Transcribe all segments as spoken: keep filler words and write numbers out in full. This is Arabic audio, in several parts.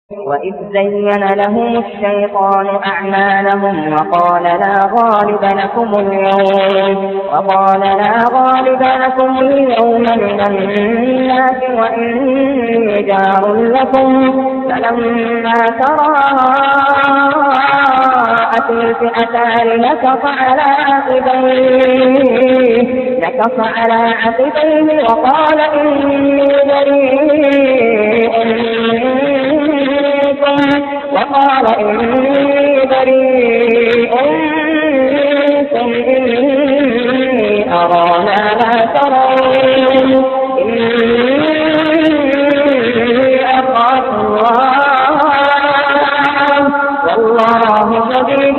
وإذ زين لهم الشيطان أعمالهم وقال لا غالب لكم اليوم وقال لا غالب لكم اليوم من الناس وإني جار لكم فلما تراءت الفئتان نكص على عقبيه نكص على عقبيه وقال إني بريء وقال إني بريء منكم إني أرى ما لا ترون إني أخاف الله والله شديد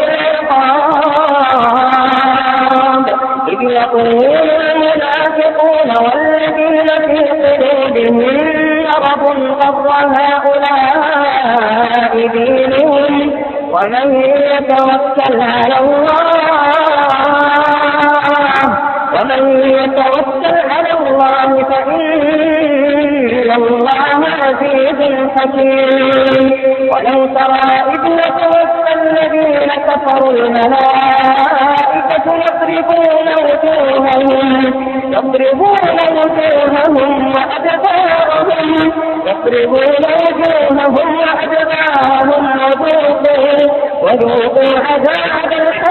العقاب إذ يقول المنافقون والذين في قلوبهم مرض غر هؤلاء دينهم ومن يتوكل على الله ومن يتوكل على الله فإن الله عزيز حكيم ولو ترى إذ يتوفى الذين كفروا الملائكة يضربون وجوههم يضربون وجوههم وأدبارهم يضربون وجوههم وأدبارهم وذوقوا وذوقوا عذاب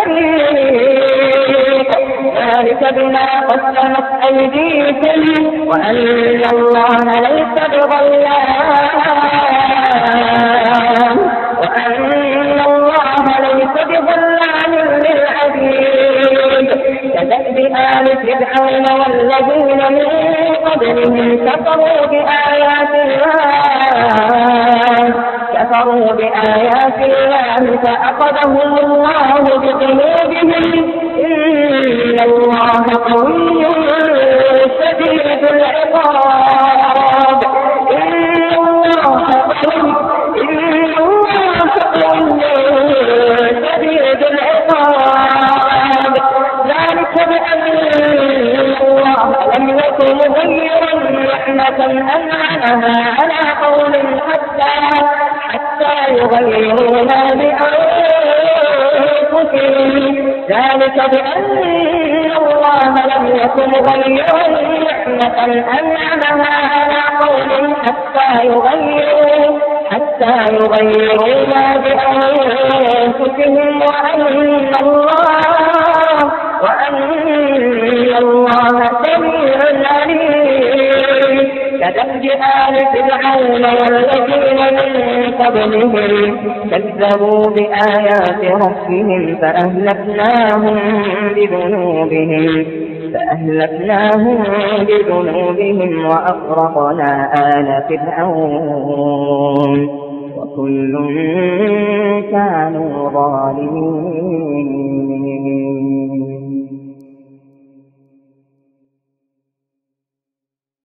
الحريق ذلك بما قدمت أيديكم وأن الله ليس بظلام وأن الله ليس بظلام للعبيد كدأب آل فرعون والذين من قبلهم كفروا بآيات الله كفروا بآيات الله فأخذهم الله بذنوبهم إن الله قوي شديد العقاب إن الله قوي إن الله قوي شديد العقاب ذلك بأن الله لم يكن مغيرا نعمة أنعمها على قوم حتى حتى يغيروا ما بأنفسهم ذلك بأن الله لم يكن مغيرا نعمة أنعمها على قوم حتى يغيروا حتى يغيروا ما بأنفسهم وأن الله وأن الله سميع عليم كدأب آل فرعون والذين من قبلهم كذبوا بآيات ربهم فأهلكناهم بذنوبهم فأهلكناهم بذنوبهم وأغرقنا آل فرعون وكل كانوا ظالمين.